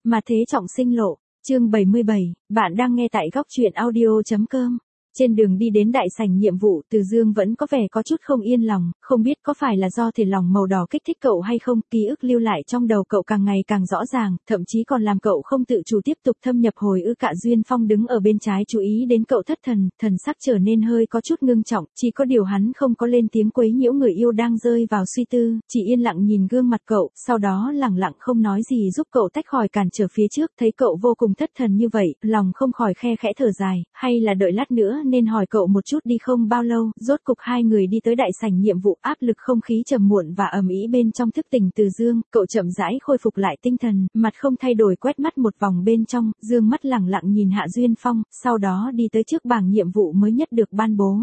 Mà thế trọng sinh lộ, chương 77, bạn đang nghe tại góc truyện audio.com. Trên đường đi đến đại sảnh nhiệm vụ, Từ Dương vẫn có vẻ có chút không yên lòng, không biết có phải là do thể lòng màu đỏ kích thích cậu hay không, ký ức lưu lại trong đầu cậu càng ngày càng rõ ràng, thậm chí còn làm cậu không tự chủ tiếp tục thâm nhập hồi ức. Cả Duyên Phong đứng ở bên trái chú ý đến cậu thất thần, thần sắc trở nên hơi có chút ngưng trọng, chỉ có điều hắn không có lên tiếng quấy nhiễu người yêu đang rơi vào suy tư, chỉ yên lặng nhìn gương mặt cậu, sau đó lẳng lặng không nói gì giúp cậu tách khỏi cản trở phía trước. Thấy cậu vô cùng thất thần như vậy, lòng không khỏi khe khẽ thở dài, hay là đợi lát nữa nên hỏi cậu một chút đi. Không bao lâu, rốt cục hai người đi tới đại sảnh nhiệm vụ, áp lực không khí trầm muộn và ầm ĩ bên trong thức tỉnh Từ Dương, cậu chậm rãi khôi phục lại tinh thần, mặt không thay đổi quét mắt một vòng bên trong, dương mắt lẳng lặng nhìn Hạ Duyên Phong, sau đó đi tới trước bảng nhiệm vụ mới nhất được ban bố.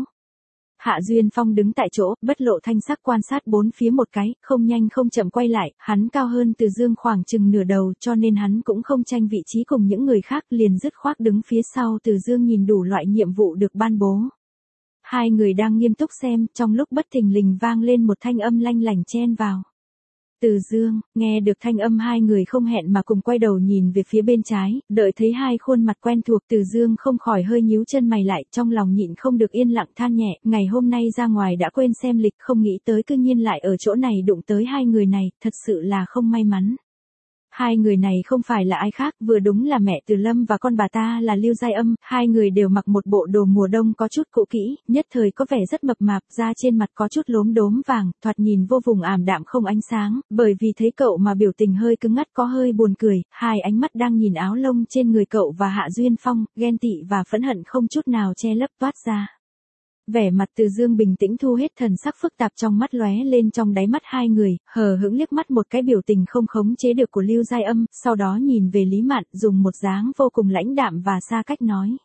Hạ Duyên Phong đứng tại chỗ, bất lộ thanh sắc quan sát bốn phía một cái, không nhanh không chậm quay lại, hắn cao hơn Từ Dương khoảng chừng nửa đầu cho nên hắn cũng không tranh vị trí cùng những người khác, liền dứt khoát đứng phía sau Từ Dương nhìn đủ loại nhiệm vụ được ban bố. Hai người đang nghiêm túc xem, trong lúc bất thình lình vang lên một thanh âm lanh lảnh chen vào. Từ Dương, nghe được thanh âm hai người không hẹn mà cùng quay đầu nhìn về phía bên trái, đợi thấy hai khuôn mặt quen thuộc Từ Dương không khỏi hơi nhíu chân mày lại, trong lòng nhịn không được yên lặng than nhẹ, ngày hôm nay ra ngoài đã quên xem lịch, không nghĩ tới cư nhiên lại ở chỗ này đụng tới hai người này, thật sự là không may mắn. Hai người này không phải là ai khác, vừa đúng là mẹ Từ Lâm và con bà ta là Lưu Giai Âm, hai người đều mặc một bộ đồ mùa đông có chút cũ kỹ, nhất thời có vẻ rất mập mạp, da trên mặt có chút lốm đốm vàng, thoạt nhìn vô vùng ảm đạm không ánh sáng, bởi vì thấy cậu mà biểu tình hơi cứng ngắt có hơi buồn cười, hai ánh mắt đang nhìn áo lông trên người cậu và Hạ Duyên Phong, ghen tị và phẫn hận không chút nào che lấp toát ra. Vẻ mặt Từ Dương bình tĩnh thu hết thần sắc phức tạp trong mắt lóe lên trong đáy mắt hai người, hờ hững liếc mắt một cái biểu tình không khống chế được của Lưu Giai Âm, sau đó nhìn về Lý Mạn, dùng một dáng vô cùng lãnh đạm và xa cách nói.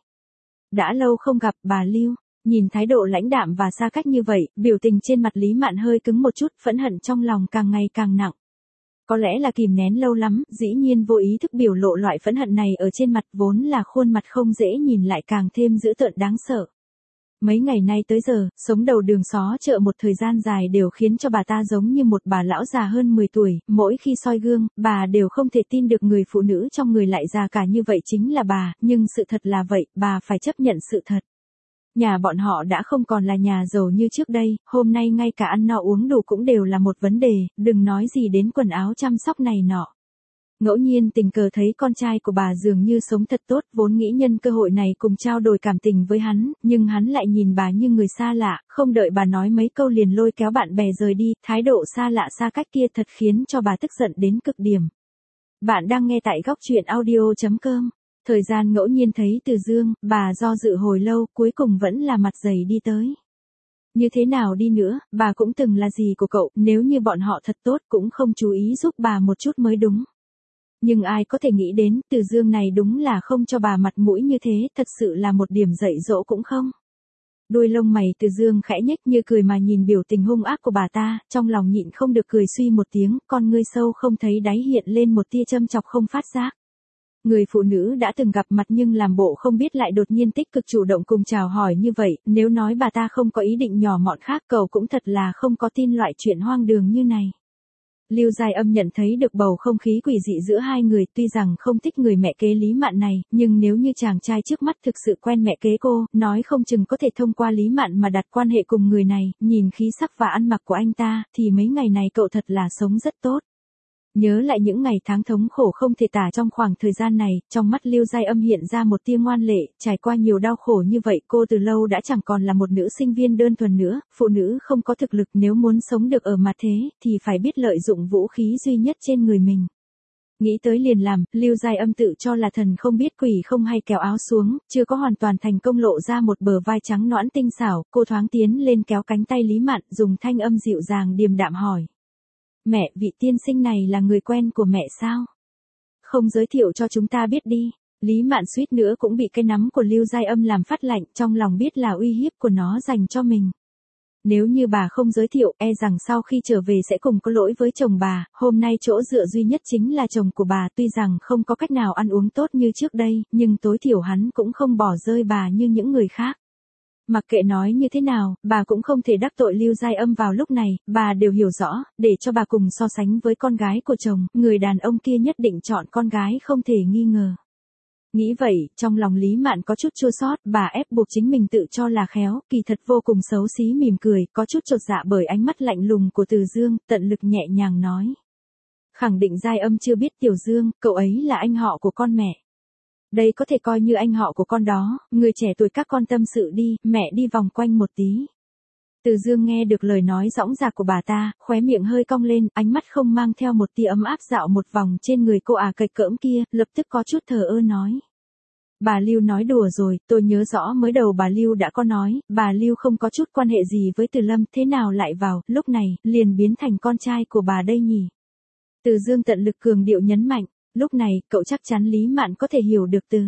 Đã lâu không gặp bà Lưu. Nhìn thái độ lãnh đạm và xa cách như vậy, biểu tình trên mặt Lý Mạn hơi cứng một chút, phẫn hận trong lòng càng ngày càng nặng. Có lẽ là kìm nén lâu lắm, dĩ nhiên vô ý thức biểu lộ loại phẫn hận này ở trên mặt, vốn là khuôn mặt không dễ nhìn lại càng thêm dữ tợn đáng sợ. Mấy ngày nay tới giờ, sống đầu đường xó chợ một thời gian dài đều khiến cho bà ta giống như một bà lão già hơn 10 tuổi, mỗi khi soi gương, bà đều không thể tin được người phụ nữ trong người lại già cả như vậy chính là bà, nhưng sự thật là vậy, bà phải chấp nhận sự thật. Nhà bọn họ đã không còn là nhà giàu như trước đây, hôm nay ngay cả ăn no uống đủ cũng đều là một vấn đề, đừng nói gì đến quần áo chăm sóc này nọ. Ngẫu nhiên tình cờ thấy con trai của bà dường như sống thật tốt, vốn nghĩ nhân cơ hội này cùng trao đổi cảm tình với hắn, nhưng hắn lại nhìn bà như người xa lạ, không đợi bà nói mấy câu liền lôi kéo bạn bè rời đi, thái độ xa lạ xa cách kia thật khiến cho bà tức giận đến cực điểm. Bạn đang nghe tại góc truyện audio.com. Thời gian ngẫu nhiên thấy Từ Dương, bà do dự hồi lâu, cuối cùng vẫn là mặt dày đi tới. Như thế nào đi nữa, bà cũng từng là dì của cậu, nếu như bọn họ thật tốt cũng không chú ý giúp bà một chút mới đúng. Nhưng ai có thể nghĩ đến, Từ Dương này đúng là không cho bà mặt mũi như thế, thật sự là một điểm dạy dỗ cũng không. Đuôi lông mày Từ Dương khẽ nhếch như cười mà nhìn biểu tình hung ác của bà ta, trong lòng nhịn không được cười suy một tiếng, con ngươi sâu không thấy đáy hiện lên một tia châm chọc không phát giác. Người phụ nữ đã từng gặp mặt nhưng làm bộ không biết lại đột nhiên tích cực chủ động cùng chào hỏi như vậy, nếu nói bà ta không có ý định nhỏ mọn khác cậu cũng thật là không có tin loại chuyện hoang đường như này. Lưu Giai Âm nhận thấy được bầu không khí quỷ dị giữa hai người, tuy rằng không thích người mẹ kế Lý Mạn này, nhưng nếu như chàng trai trước mắt thực sự quen mẹ kế cô, nói không chừng có thể thông qua Lý Mạn mà đặt quan hệ cùng người này, nhìn khí sắc và ăn mặc của anh ta, thì mấy ngày này cậu thật là sống rất tốt. Nhớ lại những ngày tháng thống khổ không thể tả trong khoảng thời gian này, trong mắt Lưu Giai Âm hiện ra một tia ngoan lệ, trải qua nhiều đau khổ như vậy cô từ lâu đã chẳng còn là một nữ sinh viên đơn thuần nữa, phụ nữ không có thực lực nếu muốn sống được ở mặt thế, thì phải biết lợi dụng vũ khí duy nhất trên người mình. Nghĩ tới liền làm, Lưu Giai Âm tự cho là thần không biết quỷ không hay kéo áo xuống, chưa có hoàn toàn thành công lộ ra một bờ vai trắng nõn tinh xảo, cô thoáng tiến lên kéo cánh tay Lý Mạn, dùng thanh âm dịu dàng điềm đạm hỏi. Mẹ, vị tiên sinh này là người quen của mẹ sao? Không giới thiệu cho chúng ta biết đi. Lý Mạn suýt nữa cũng bị cái nắm của Lưu Giai Âm làm phát lạnh, trong lòng biết là uy hiếp của nó dành cho mình. Nếu như bà không giới thiệu, e rằng sau khi trở về sẽ cùng có lỗi với chồng bà, hôm nay chỗ dựa duy nhất chính là chồng của bà, tuy rằng không có cách nào ăn uống tốt như trước đây, nhưng tối thiểu hắn cũng không bỏ rơi bà như những người khác. Mặc kệ nói như thế nào, bà cũng không thể đắc tội Lưu Giai Âm vào lúc này, bà đều hiểu rõ, để cho bà cùng so sánh với con gái của chồng, người đàn ông kia nhất định chọn con gái không thể nghi ngờ. Nghĩ vậy, trong lòng Lý Mạn có chút chua xót, bà ép buộc chính mình tự cho là khéo, kỳ thật vô cùng xấu xí mỉm cười, có chút chột dạ bởi ánh mắt lạnh lùng của Từ Dương, tận lực nhẹ nhàng nói. Khẳng định Giai Âm chưa biết Tiểu Dương, cậu ấy là anh họ của con mẹ. Đây có thể coi như anh họ của con đó, người trẻ tuổi các con tâm sự đi, mẹ đi vòng quanh một tí. Từ Dương nghe được lời nói dõng dạc của bà ta, khóe miệng hơi cong lên, ánh mắt không mang theo một tia ấm áp dạo một vòng trên người cô cạch cỡm kia, lập tức có chút thờ ơ nói. Bà Lưu nói đùa rồi, tôi nhớ rõ mới đầu bà Lưu đã có nói, bà Lưu không có chút quan hệ gì với Từ Lâm, thế nào lại vào, lúc này, liền biến thành con trai của bà đây nhỉ? Từ Dương tận lực cường điệu nhấn mạnh, lúc này, cậu chắc chắn Lý Mạn có thể hiểu được từ.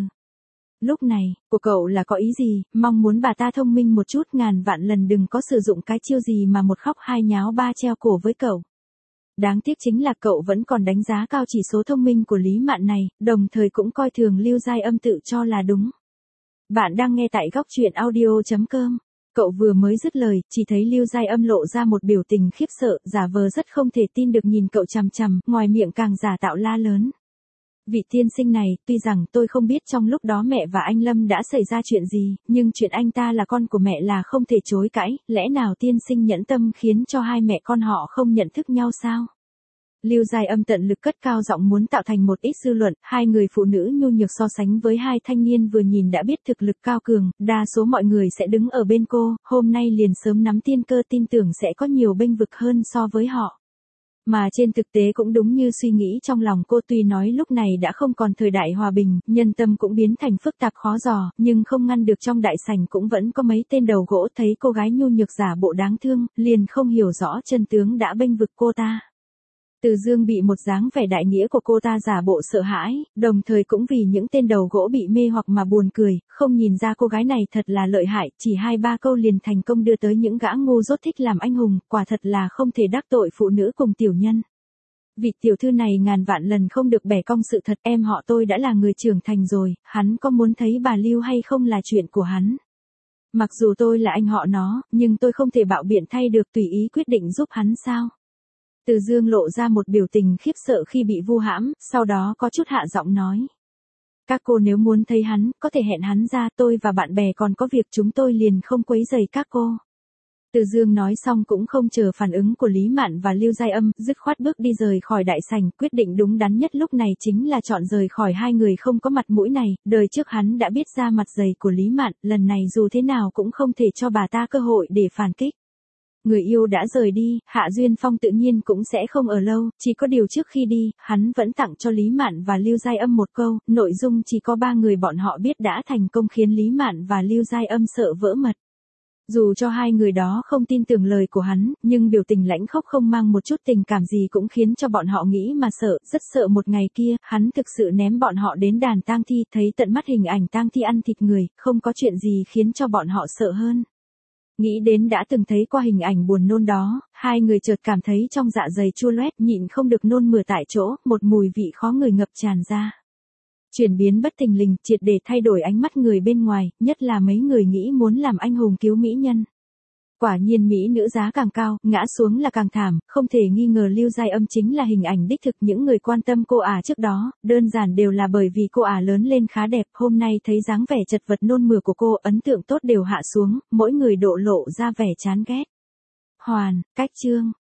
Lúc này, của cậu là có ý gì, mong muốn bà ta thông minh một chút, ngàn vạn lần đừng có sử dụng cái chiêu gì mà một khóc hai nháo ba treo cổ với cậu. Đáng tiếc chính là cậu vẫn còn đánh giá cao chỉ số thông minh của Lý Mạn này, đồng thời cũng coi thường Lưu Giai Âm tự cho là đúng. Bạn đang nghe tại góc truyện audio.com. Cậu vừa mới dứt lời, chỉ thấy Lưu Giai Âm lộ ra một biểu tình khiếp sợ, giả vờ rất không thể tin được nhìn cậu chằm chằm, ngoài miệng càng giả tạo la lớn. Vị tiên sinh này, tuy rằng tôi không biết trong lúc đó mẹ và anh Lâm đã xảy ra chuyện gì, nhưng chuyện anh ta là con của mẹ là không thể chối cãi, lẽ nào tiên sinh nhẫn tâm khiến cho hai mẹ con họ không nhận thức nhau sao? Lưu Giai Âm tận lực cất cao giọng muốn tạo thành một ít dư luận, hai người phụ nữ nhu nhược so sánh với hai thanh niên vừa nhìn đã biết thực lực cao cường, đa số mọi người sẽ đứng ở bên cô, hôm nay liền sớm nắm tiên cơ tin tưởng sẽ có nhiều bênh vực hơn so với họ. Mà trên thực tế cũng đúng như suy nghĩ trong lòng cô, tuy nói lúc này đã không còn thời đại hòa bình, nhân tâm cũng biến thành phức tạp khó dò, nhưng không ngăn được trong đại sảnh cũng vẫn có mấy tên đầu gỗ thấy cô gái nhu nhược giả bộ đáng thương, liền không hiểu rõ chân tướng đã bênh vực cô ta. Từ Dương bị một dáng vẻ đại nghĩa của cô ta giả bộ sợ hãi, đồng thời cũng vì những tên đầu gỗ bị mê hoặc mà buồn cười, không nhìn ra cô gái này thật là lợi hại, chỉ 2-3 câu liền thành công đưa tới những gã ngu dốt thích làm anh hùng, quả thật là không thể đắc tội phụ nữ cùng tiểu nhân. Vị tiểu thư này ngàn vạn lần không được bẻ cong sự thật, em họ tôi đã là người trưởng thành rồi, hắn có muốn thấy bà Lưu hay không là chuyện của hắn. Mặc dù tôi là anh họ nó, nhưng tôi không thể bạo biện thay được, tùy ý quyết định giúp hắn sao. Từ Dương lộ ra một biểu tình khiếp sợ khi bị vu hãm, sau đó có chút hạ giọng nói. Các cô nếu muốn thấy hắn, có thể hẹn hắn ra, tôi và bạn bè còn có việc, chúng tôi liền không quấy rầy các cô. Từ Dương nói xong cũng không chờ phản ứng của Lý Mạn và Lưu Giai Âm, dứt khoát bước đi rời khỏi đại sảnh, quyết định đúng đắn nhất lúc này chính là chọn rời khỏi hai người không có mặt mũi này, đời trước hắn đã biết ra mặt dày của Lý Mạn, lần này dù thế nào cũng không thể cho bà ta cơ hội để phản kích. Người yêu đã rời đi, Hạ Duyên Phong tự nhiên cũng sẽ không ở lâu, chỉ có điều trước khi đi, hắn vẫn tặng cho Lý Mạn và Lưu Giai Âm một câu, nội dung chỉ có 3 người bọn họ biết đã thành công khiến Lý Mạn và Lưu Giai Âm sợ vỡ mật. Dù cho hai người đó không tin tưởng lời của hắn, nhưng biểu tình lãnh khốc không mang một chút tình cảm gì cũng khiến cho bọn họ nghĩ mà sợ, rất sợ một ngày kia, hắn thực sự ném bọn họ đến đàn tang thi, thấy tận mắt hình ảnh tang thi ăn thịt người, không có chuyện gì khiến cho bọn họ sợ hơn. Nghĩ đến đã từng thấy qua hình ảnh buồn nôn đó, hai người chợt cảm thấy trong dạ dày chua loét, nhịn không được nôn mửa tại chỗ, một mùi vị khó ngửi ngập tràn ra. Chuyển biến bất thình lình, triệt để thay đổi ánh mắt người bên ngoài, nhất là mấy người nghĩ muốn làm anh hùng cứu mỹ nhân. Quả nhiên mỹ nữ giá càng cao, ngã xuống là càng thảm, không thể nghi ngờ Lưu Giai Âm chính là hình ảnh đích thực, những người quan tâm cô trước đó, đơn giản đều là bởi vì cô lớn lên khá đẹp, hôm nay thấy dáng vẻ chật vật nôn mửa của cô, ấn tượng tốt đều hạ xuống, mỗi người độ lộ ra vẻ chán ghét. Hoàn, cách chương.